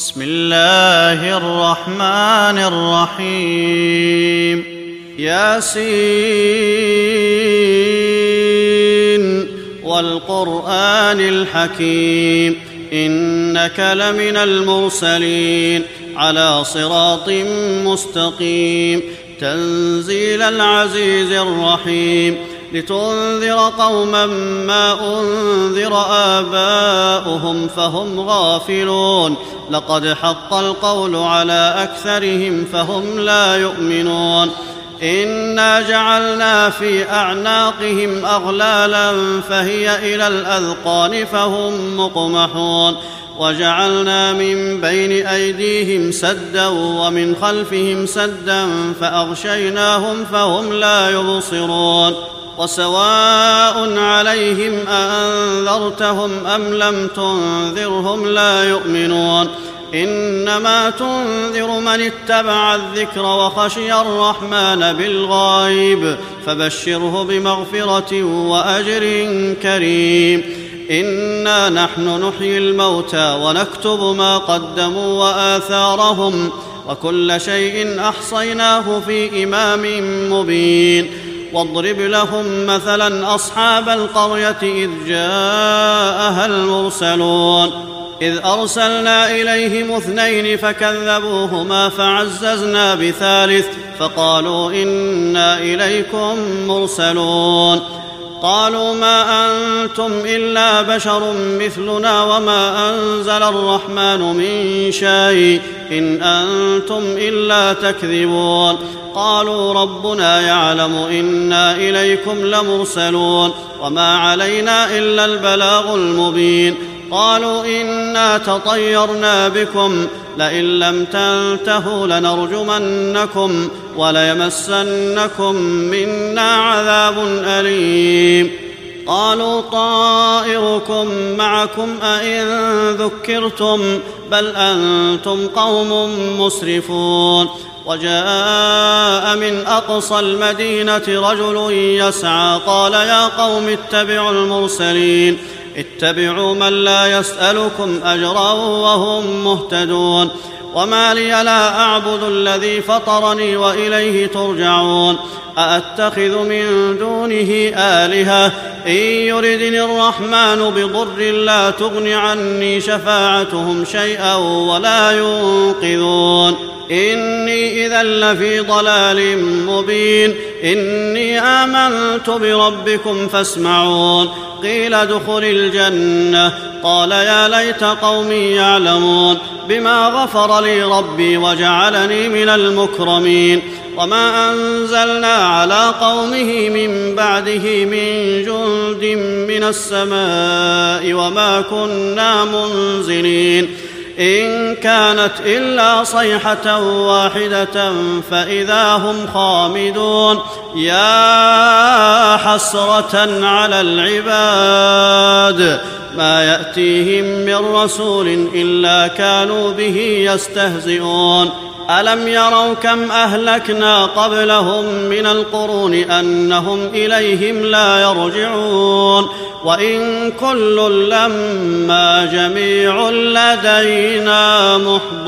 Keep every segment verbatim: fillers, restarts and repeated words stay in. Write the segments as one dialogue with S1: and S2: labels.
S1: بسم الله الرحمن الرحيم ياسين والقرآن الحكيم إنك لمن المرسلين على صراط مستقيم تنزيل العزيز الرحيم لتنذر قوما ما أنذر آباؤهم فهم غافلون لقد حق القول على أكثرهم فهم لا يؤمنون إنا جعلنا في أعناقهم أغلالا فهي إلى الأذقان فهم مقمحون وجعلنا من بين أيديهم سدا ومن خلفهم سدا فأغشيناهم فهم لا يبصرون وسواء عليهم أأنذرتهم أم لم تنذرهم لا يؤمنون إنما تنذر من اتبع الذكر وخشي الرحمن بالغيب فبشره بمغفرة وأجر كريم إنا نحن نحيي الموتى ونكتب ما قدموا وآثارهم وكل شيء أحصيناه في إمام مبين واضرب لهم مثلا أصحاب القرية إذ جاءها المرسلون إذ أرسلنا إليهم اثنين فكذبوهما فعززنا بثالث فقالوا إنا إليكم مرسلون قالوا ما أنتم إلا بشر مثلنا وما أنزل الرحمن من شيء إن أنتم إلا تكذبون قالوا ربنا يعلم إنا إليكم لمرسلون وما علينا إلا البلاغ المبين قالوا إنا تطيرنا بكم لئن لم تنتهوا لنرجمنكم وليمسنكم منا عذاب أليم قالوا طائركم معكم أئن ذكرتم بل أنتم قوم مسرفون وجاء من أقصى المدينة رجل يسعى قال يا قوم اتبعوا المرسلين اتبعوا من لا يسألكم أجرا وهم مهتدون وما لي لا أعبد الذي فطرني وإليه ترجعون أأتخذ من دونه آلهة إن يردني الرحمن بضر لا تغن عني شفاعتهم شيئا ولا ينقذون إني إذا لفي ضلال مبين إني آمنت بربكم فاسمعون قيل ادخل الجنة قال يا ليت قومي يعلمون بما غفر لي ربي وجعلني من المكرمين وما أنزلنا على قومه من بعده من جند من السماء وما كنا منزلين إن كانت إلا صيحة واحدة فإذا هم خامدون يا حسرة على العباد ما يأتيهم من رسول إلا كانوا به يستهزئون ألم يروا كم أهلكنا قبلهم من القرون أنهم إليهم لا يرجعون وإن كل لما جميع لدينا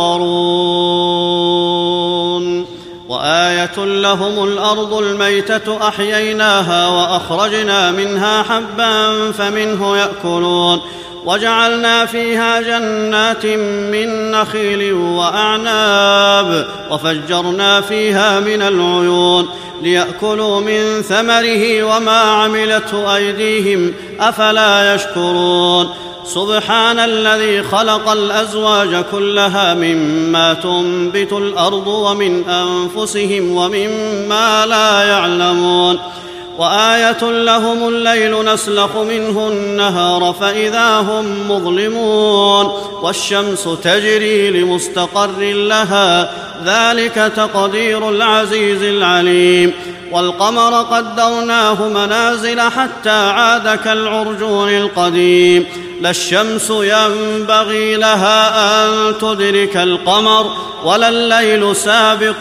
S1: محضرون وآية لهم الأرض الميتة أحييناها وأخرجنا منها حبا فمنه يأكلون وجعلنا فيها جنات من نخيل وأعناب وفجرنا فيها من العيون ليأكلوا من ثمره وما عملته أيديهم أفلا يشكرون سبحان الذي خلق الأزواج كلها مما تنبت الأرض ومن أنفسهم ومما لا يعلمون وآية لهم الليل نسلخ منه النهار فإذا هم مظلمون والشمس تجري لمستقر لها ذلك تقدير العزيز العليم والقمر قدرناه منازل حتى عاد كالعرجون القديم لا الشمس ينبغي لها أن تدرك القمر ولا الليل سابق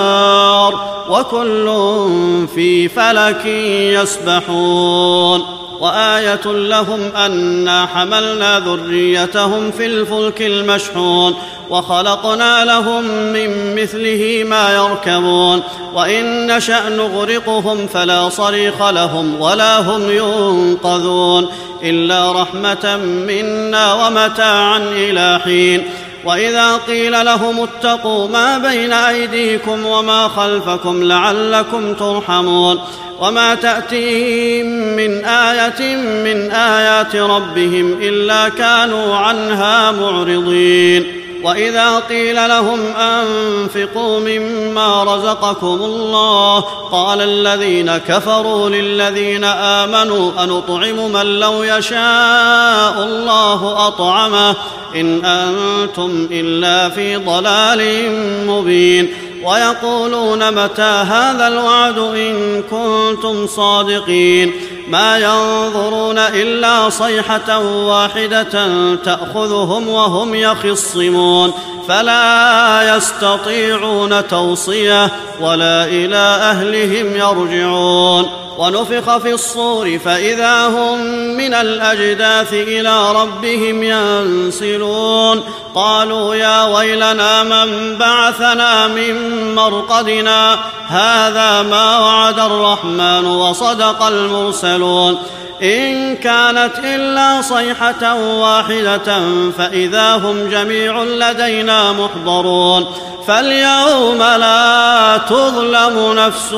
S1: النهار وكل في فلك يسبحون وآية لهم أنا حملنا ذريتهم في الفلك المشحون وخلقنا لهم من مثله ما يركبون وإن نشأ نغرقهم فلا صريخ لهم ولا هم ينقذون إلا رحمة منا ومتاعا إلى حين. وإذا قيل لهم اتقوا ما بين أيديكم وما خلفكم لعلكم ترحمون وما تأتيهم من آية من آيات ربهم إلا كانوا عنها معرضين. وإذا قيل لهم أنفقوا مما رزقكم الله قال الذين كفروا للذين آمنوا أنطعم من لو يشاء الله أطعمه إن أنتم إلا في ضلال مبين. ويقولون متى هذا الوعد إن كنتم صادقين ما ينظرون إلا صيحة واحدة تأخذهم وهم يخصمون فلا يستطيعون توصية ولا إلى أهلهم يرجعون. ونفخ في الصور فإذا هم من الأجداث إلى ربهم ينسلون قالوا يا ويلنا من بعثنا من مرقدنا هذا ما وعد الرحمن وصدق المرسلون إن كانت إلا صيحة واحدة فإذا هم جميع لدينا محضرون فاليوم لا تظلم نفس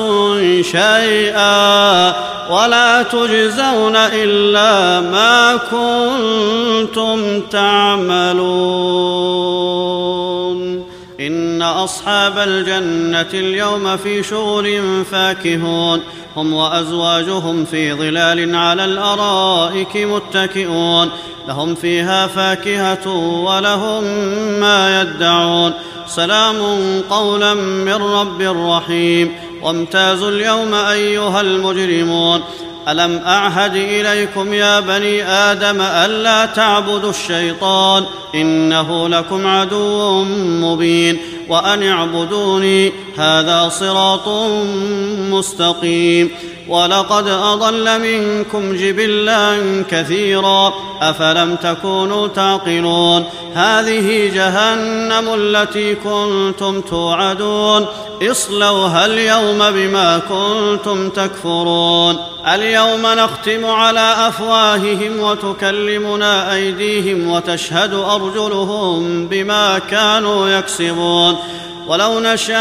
S1: شيئا ولا تجزون إلا ما كنتم تعملون. إن أصحاب الجنة اليوم في شغل فاكهون هم وأزواجهم في ظلال على الأرائك متكئون لهم فيها فاكهة ولهم ما يدعون سلام قولا من رب رحيم. وامتازوا اليوم أيها المجرمون ألم أعهد إليكم يا بني آدم ألا تعبدوا الشيطان إنه لكم عدو مبين وأن اعبدوني هذا صراط مستقيم. ولقد أضل منكم جبلا كثيرا أفلم تكونوا تعقلون هذه جهنم التي كنتم توعدون اصلوها اليوم بما كنتم تكفرون. اليوم نختم على أفواههم وتكلمنا أيديهم وتشهد أرجلهم بما كانوا يكسبون ولو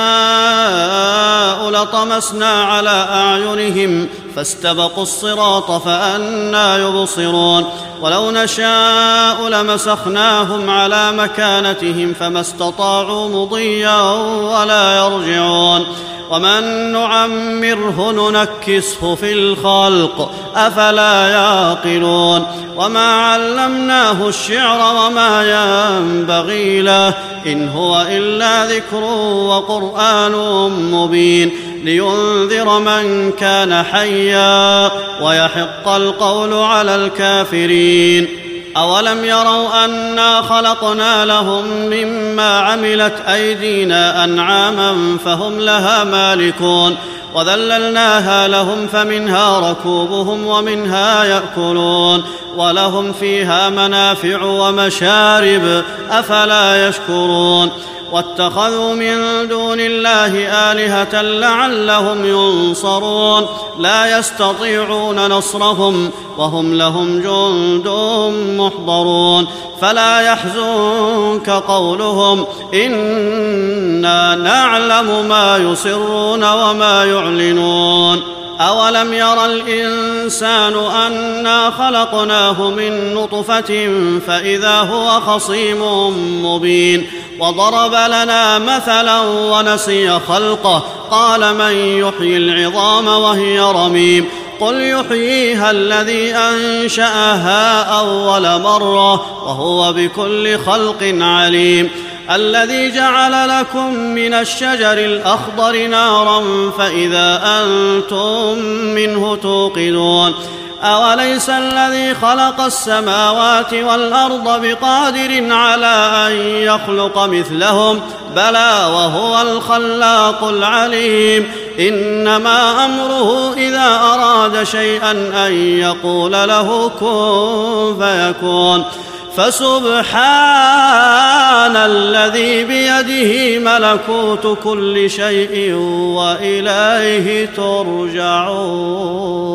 S1: نشاء لطمسنا على أعينهم فاستبقوا الصراط فأنى يبصرون ولو نشاء لمسخناهم على مكانتهم فما استطاعوا مضيا ولا يرجعون ومن نعمره ننكسه في الخلق أفلا يعقلون وما علمناه الشعر وما ينبغي له إن هو إلا ذكر وقرآن مبين لينذر من كان حيا ويحق القول على الكافرين. أولم يروا أنا خلقنا لهم مما عملت أيدينا أنعاما فهم لها مالكون وذللناها لهم فمنها ركوبهم ومنها يأكلون ولهم فيها منافع ومشارب أفلا يشكرون. واتخذوا من دون الله آلهة لعلهم ينصرون لا يستطيعون نصرهم وهم لهم جند محضرون فلا يحزنك قولهم إنا نعلم ما يسرون وما يعلنون. أولم ير الإنسان أنا خلقناه من نطفة فإذا هو خصيم مبين وضرب لنا مثلا ونسي خلقه قال من يحيي العظام وهي رميم قل يحييها الذي أنشأها أول مرة وهو بكل خلق عليم الذي جعل لكم من الشجر الأخضر نارا فإذا أنتم منه توقدون أوليس الذي خلق السماوات والأرض بقادر على أن يخلق مثلهم بلى وهو الخلاق العليم إنما أمره إذا أراد شيئا أن يقول له كن فيكون فسبحان الذي بيده ملكوت كل شيء وإليه ترجعون.